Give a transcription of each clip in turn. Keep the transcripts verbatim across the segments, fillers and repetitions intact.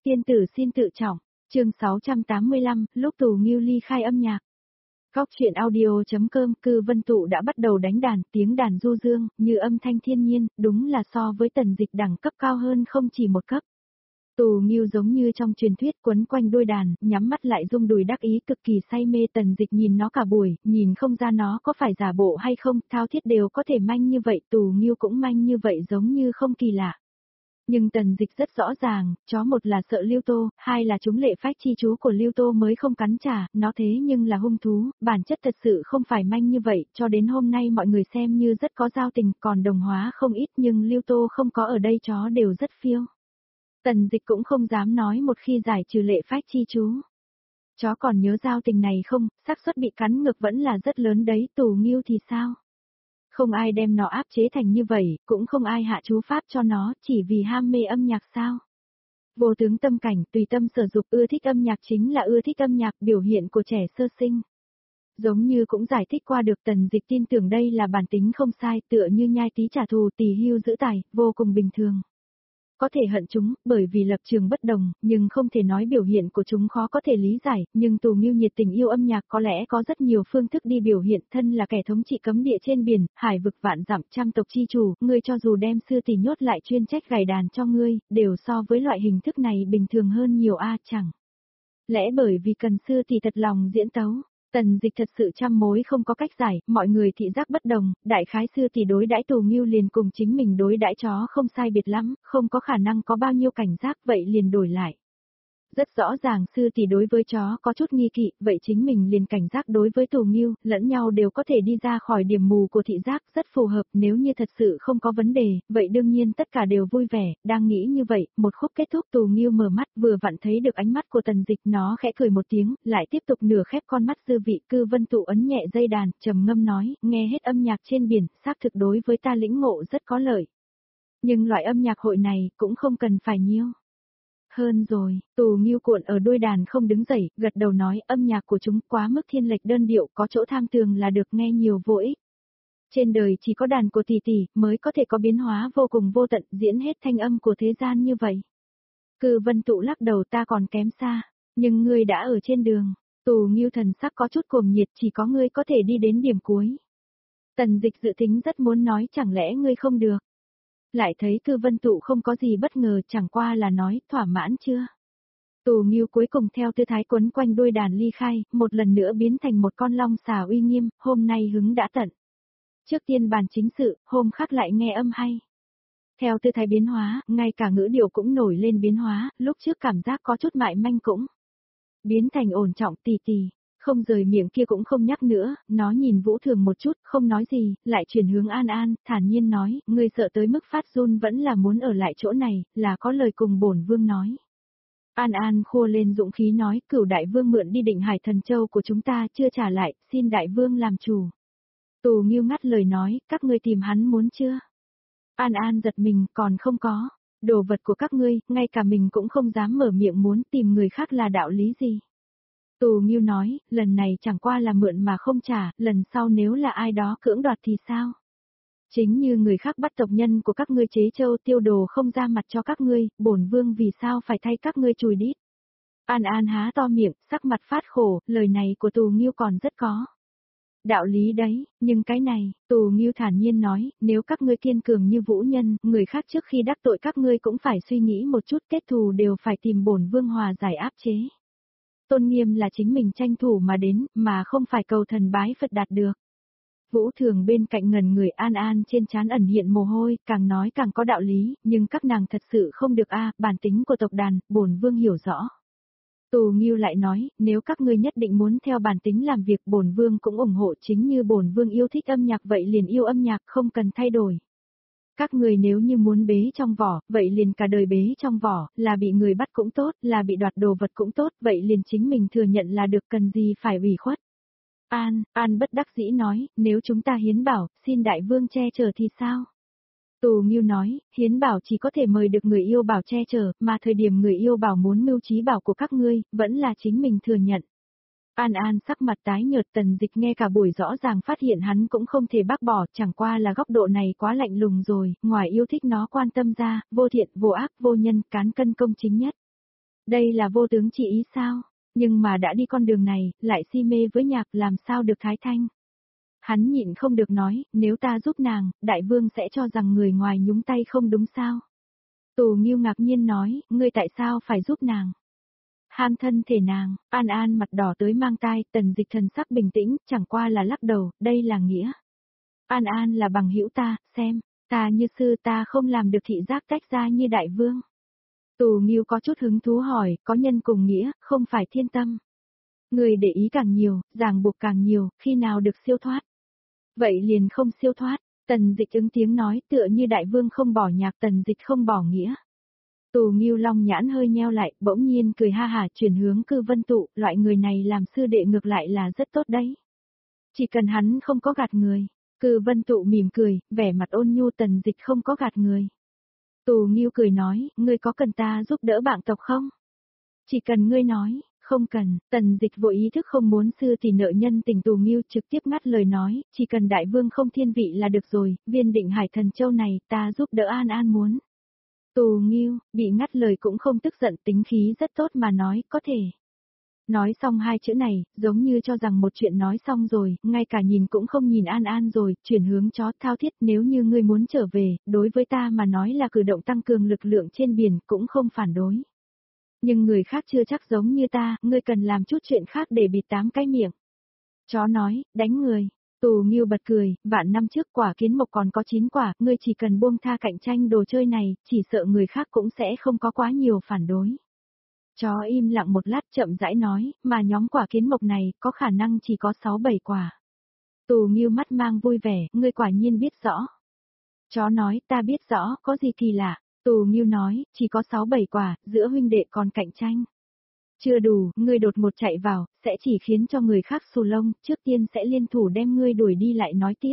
Tiên tử xin tự trọng, chương sáu trăm tám mươi lăm, lúc Tù Nghiêu ly khai âm nhạc. Góc truyện audio.com Cư Vân Tụ đã bắt đầu đánh đàn, tiếng đàn du dương, như âm thanh thiên nhiên, đúng là so với Tần Dịch đẳng cấp cao hơn không chỉ một cấp. Tù Nghiêu giống như trong truyền thuyết quấn quanh đôi đàn, nhắm mắt lại rung đùi đắc ý cực kỳ say mê. Tần Dịch nhìn nó cả buổi, nhìn không ra nó có phải giả bộ hay không, thao thiết đều có thể manh như vậy, Tù Nghiêu cũng manh như vậy giống như không kỳ lạ. Nhưng Tần Dịch rất rõ ràng, chó một là sợ Lưu Tô, hai là chúng lệ phách chi chú của Lưu Tô mới không cắn trả, nó thế nhưng là hung thú, bản chất thật sự không phải manh như vậy, cho đến hôm nay mọi người xem như rất có giao tình, còn đồng hóa không ít nhưng Lưu Tô không có ở đây chó đều rất phiêu. Tần Dịch cũng không dám nói một khi giải trừ lệ phách chi chú. Chó còn nhớ giao tình này không, xác suất bị cắn ngược vẫn là rất lớn đấy, Tù Nghiêu thì sao? Không ai đem nó áp chế thành như vậy, cũng không ai hạ chú pháp cho nó, chỉ vì ham mê âm nhạc sao. Vô tướng tâm cảnh, tùy tâm sở dục, ưa thích âm nhạc chính là ưa thích âm nhạc, biểu hiện của trẻ sơ sinh. Giống như cũng giải thích qua được. Tần Dịch tin tưởng đây là bản tính không sai, tựa như nhai tí trả thù tỳ hưu giữ tài, vô cùng bình thường. Có thể hận chúng, bởi vì lập trường bất đồng, nhưng không thể nói biểu hiện của chúng khó có thể lý giải, nhưng Tù Nghiêu nhiệt tình yêu âm nhạc có lẽ có rất nhiều phương thức đi biểu hiện. Thân là kẻ thống trị cấm địa trên biển, hải vực vạn dặm, trăm tộc chi chủ, ngươi cho dù đem sư tỷ nhốt lại chuyên trách gảy đàn cho ngươi, đều so với loại hình thức này bình thường hơn nhiều a chẳng. Lẽ bởi vì cần sư tỷ thật lòng diễn tấu. Tần Dịch thật sự trăm mối không có cách giải, mọi người thị giác bất đồng, đại khái sư tỷ đối đãi Tù Nghiêu liền cùng chính mình đối đãi chó không sai biệt lắm, không có khả năng có bao nhiêu cảnh giác, vậy liền đổi lại. Rất rõ ràng sư tỷ đối với chó có chút nghi kỵ, vậy chính mình liền cảnh giác đối với Tù Nghiêu, lẫn nhau đều có thể đi ra khỏi điểm mù của thị giác, rất phù hợp. Nếu như thật sự không có vấn đề, vậy đương nhiên tất cả đều vui vẻ. Đang nghĩ như vậy, một khúc kết thúc, Tù Nghiêu mở mắt, vừa vặn thấy được ánh mắt của Tần Dịch, nó khẽ cười một tiếng, lại tiếp tục nửa khép con mắt dư vị. Cư Vân Tụ ấn nhẹ dây đàn, trầm ngâm nói, nghe hết âm nhạc trên biển, xác thực đối với ta lĩnh ngộ rất có lợi. Nhưng loại âm nhạc hội này cũng không cần phải nhiều. Hơn rồi, Tù Nghiêu cuộn ở đuôi đàn không đứng dậy, gật đầu nói âm nhạc của chúng quá mức thiên lệch đơn điệu, có chỗ tham tường là được, nghe nhiều vô ích. Trên đời chỉ có đàn của tỷ tỷ mới có thể có biến hóa vô cùng vô tận, diễn hết thanh âm của thế gian như vậy. Cư Vân Tụ lắc đầu, ta còn kém xa, nhưng ngươi đã ở trên đường. Tù Nghiêu thần sắc có chút cuồng nhiệt, chỉ có ngươi có thể đi đến điểm cuối. Tần Dịch dự tính rất muốn nói chẳng lẽ ngươi không được. Lại thấy Cư Vân Tụ không có gì bất ngờ, chẳng qua là nói, thỏa mãn chưa? Tù Nghiêu cuối cùng theo tư thái quấn quanh đuôi đàn ly khai, một lần nữa biến thành một con long xà uy nghiêm, hôm nay hứng đã tận. Trước tiên bàn chính sự, hôm khác lại nghe âm hay. Theo tư thái biến hóa, ngay cả ngữ điệu cũng nổi lên biến hóa, lúc trước cảm giác có chút mại manh cũng biến thành ổn trọng tì tì. Không rời miệng kia cũng không nhắc nữa, nó nhìn Vũ Thường một chút, không nói gì, lại chuyển hướng An An, thản nhiên nói, ngươi sợ tới mức phát run vẫn là muốn ở lại chỗ này, là có lời cùng bổn vương nói. An An khua lên dũng khí nói, Cửu đại vương mượn đi Định Hải Thần Châu của chúng ta chưa trả lại, xin đại vương làm chủ. Tù Nghiêu ngắt lời nói, các ngươi tìm hắn muốn chưa? An An giật mình, còn không có, đồ vật của các ngươi, ngay cả mình cũng không dám mở miệng muốn tìm người khác là đạo lý gì. Tù Nghiêu nói, lần này chẳng qua là mượn mà không trả, lần sau nếu là ai đó cưỡng đoạt thì sao? Chính như người khác bắt tộc nhân của các ngươi chế châu tiêu đồ không ra mặt cho các ngươi, bổn vương vì sao phải thay các ngươi chùi đít? An An há to miệng, sắc mặt phát khổ, lời này của Tù Nghiêu còn rất có đạo lý đấy, nhưng cái này, Tù Nghiêu thản nhiên nói, nếu các ngươi kiên cường như vũ nhân, người khác trước khi đắc tội các ngươi cũng phải suy nghĩ một chút, kết thù đều phải tìm bổn vương hòa giải áp chế. Tôn nghiêm là chính mình tranh thủ mà đến, mà không phải cầu thần bái Phật đạt được. Vũ Thường bên cạnh ngần người, An An trên trán ẩn hiện mồ hôi, càng nói càng có đạo lý, nhưng các nàng thật sự không được a, bản tính của tộc đàn, bổn vương hiểu rõ. Tù Nghiêu lại nói, nếu các ngươi nhất định muốn theo bản tính làm việc, bổn vương cũng ủng hộ, chính như bổn vương yêu thích âm nhạc vậy liền yêu âm nhạc, không cần thay đổi. Các người nếu như muốn bế trong vỏ, vậy liền cả đời bế trong vỏ, là bị người bắt cũng tốt, là bị đoạt đồ vật cũng tốt, vậy liền chính mình thừa nhận là được, cần gì phải ủy khuất. An, An bất đắc dĩ nói, nếu chúng ta hiến bảo, xin đại vương che chở thì sao? Tù Nghiêu nói, hiến bảo chỉ có thể mời được người yêu bảo che chở, mà thời điểm người yêu bảo muốn mưu trí bảo của các ngươi, vẫn là chính mình thừa nhận. An An sắc mặt tái nhợt, Tần Dịch nghe cả buổi rõ ràng phát hiện hắn cũng không thể bác bỏ, chẳng qua là góc độ này quá lạnh lùng rồi, ngoài yêu thích nó quan tâm ra, vô thiện, vô ác, vô nhân, cán cân công chính nhất. Đây là vô tướng chỉ ý sao? Nhưng mà đã đi con đường này, lại si mê với nhạc làm sao được thái thanh. Hắn nhịn không được nói, nếu ta giúp nàng, đại vương sẽ cho rằng người ngoài nhúng tay không đúng sao? Tù Nghiêu ngạc nhiên nói, ngươi tại sao phải giúp nàng? Ham thân thể nàng, An An mặt đỏ tới mang tai, Tần Dịch thần sắc bình tĩnh, chẳng qua là lắc đầu, đây là nghĩa. An An là bằng hữu ta, xem, ta như sư ta không làm được thị giác tách ra như đại vương. Tù Nghiêu có chút hứng thú hỏi, có nhân cùng nghĩa, không phải thiên tâm. Người để ý càng nhiều, ràng buộc càng nhiều, khi nào được siêu thoát? Vậy liền không siêu thoát, Tần Dịch ứng tiếng nói tựa như đại vương không bỏ nhạc Tần Dịch không bỏ nghĩa. Tù Nghiêu Long nhãn hơi nheo lại, bỗng nhiên cười ha hả chuyển hướng Cư Vân Tụ, loại người này làm sư đệ ngược lại là rất tốt đấy. Chỉ cần hắn không có gạt người. Cư Vân Tụ mỉm cười, vẻ mặt ôn nhu Tần Dịch không có gạt người. Tù Nghiêu cười nói, ngươi có cần ta giúp đỡ bạn tộc không? Chỉ cần ngươi nói, không cần, Tần Dịch vội ý thức không muốn sư thì nợ nhân tình. Tù Nghiêu trực tiếp ngắt lời nói, chỉ cần đại vương không thiên vị là được rồi, viên định hải thần châu này ta giúp đỡ An An muốn. Tù Nghiêu, bị ngắt lời cũng không tức giận, tính khí rất tốt mà nói, có thể. Nói xong hai chữ này, giống như cho rằng một chuyện nói xong rồi, ngay cả nhìn cũng không nhìn An An rồi, chuyển hướng chó thao thiết, nếu như ngươi muốn trở về, đối với ta mà nói là cử động tăng cường lực lượng trên biển, cũng không phản đối. Nhưng người khác chưa chắc giống như ta, ngươi cần làm chút chuyện khác để bịt tám cái miệng. Chó nói, đánh người. Tù Nghiêu bật cười, vạn năm trước quả kiến mộc còn có chín quả, ngươi chỉ cần buông tha cạnh tranh đồ chơi này, chỉ sợ người khác cũng sẽ không có quá nhiều phản đối. Chó im lặng một lát chậm rãi nói, mà nhóm quả kiến mộc này có khả năng chỉ có sáu bảy quả. Tù Nghiêu mắt mang vui vẻ, ngươi quả nhiên biết rõ. Chó nói, ta biết rõ, có gì kỳ lạ. Tù Nghiêu nói, chỉ có sáu bảy quả, giữa huynh đệ còn cạnh tranh. Chưa đủ, ngươi đột một chạy vào, sẽ chỉ khiến cho người khác xù lông, trước tiên sẽ liên thủ đem ngươi đuổi đi lại nói tiếp.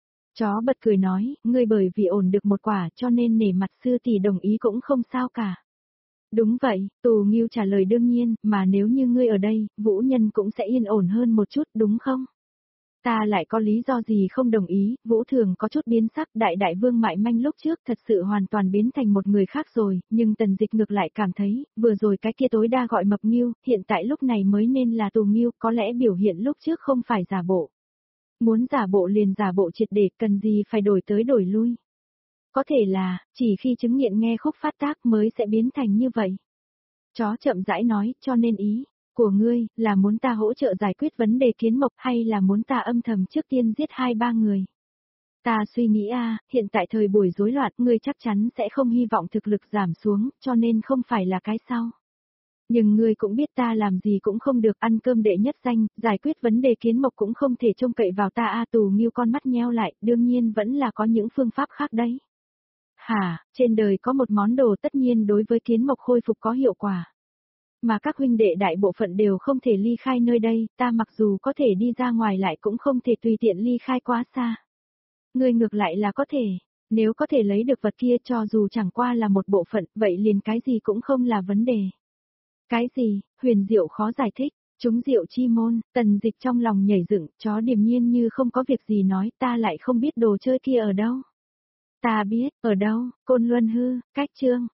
Chó bật cười nói, ngươi bởi vì ổn được một quả cho nên nể mặt sư tỷ đồng ý cũng không sao cả. Đúng vậy, Tù Nghiêu trả lời đương nhiên, mà nếu như ngươi ở đây, Vũ Nhân cũng sẽ yên ổn hơn một chút đúng không? Ta lại có lý do gì không đồng ý, Vũ Thường có chút biến sắc, đại đại vương Mại Manh lúc trước thật sự hoàn toàn biến thành một người khác rồi, nhưng Tần Dịch ngược lại cảm thấy, vừa rồi cái kia tối đa gọi mập Nghiêu, hiện tại lúc này mới nên là Tù Nghiêu, có lẽ biểu hiện lúc trước không phải giả bộ. Muốn giả bộ liền giả bộ triệt để, cần gì phải đổi tới đổi lui. Có thể là, chỉ khi chứng nghiện nghe khúc phát tác mới sẽ biến thành như vậy. Chó chậm rãi nói, cho nên ý của ngươi, là muốn ta hỗ trợ giải quyết vấn đề kiến mộc hay là muốn ta âm thầm trước tiên giết hai ba người? Ta suy nghĩ a, hiện tại thời buổi rối loạn, ngươi chắc chắn sẽ không hy vọng thực lực giảm xuống, cho nên không phải là cái sau. Nhưng ngươi cũng biết ta làm gì cũng không được, ăn cơm đệ nhất danh, giải quyết vấn đề kiến mộc cũng không thể trông cậy vào ta a. Tù Nghiêu con mắt nheo lại, đương nhiên vẫn là có những phương pháp khác đấy. Hả, trên đời có một món đồ tất nhiên đối với kiến mộc khôi phục có hiệu quả. Mà các huynh đệ đại bộ phận đều không thể ly khai nơi đây, ta mặc dù có thể đi ra ngoài lại cũng không thể tùy tiện ly khai quá xa. Ngươi ngược lại là có thể, nếu có thể lấy được vật kia cho dù chẳng qua là một bộ phận, vậy liền cái gì cũng không là vấn đề. Cái gì, huyền diệu khó giải thích, chúng diệu chi môn, Tần Dịch trong lòng nhảy dựng, chó điềm nhiên như không có việc gì nói, ta lại không biết đồ chơi kia ở đâu. Ta biết, ở đâu, Côn Luân Hư, cách Trương.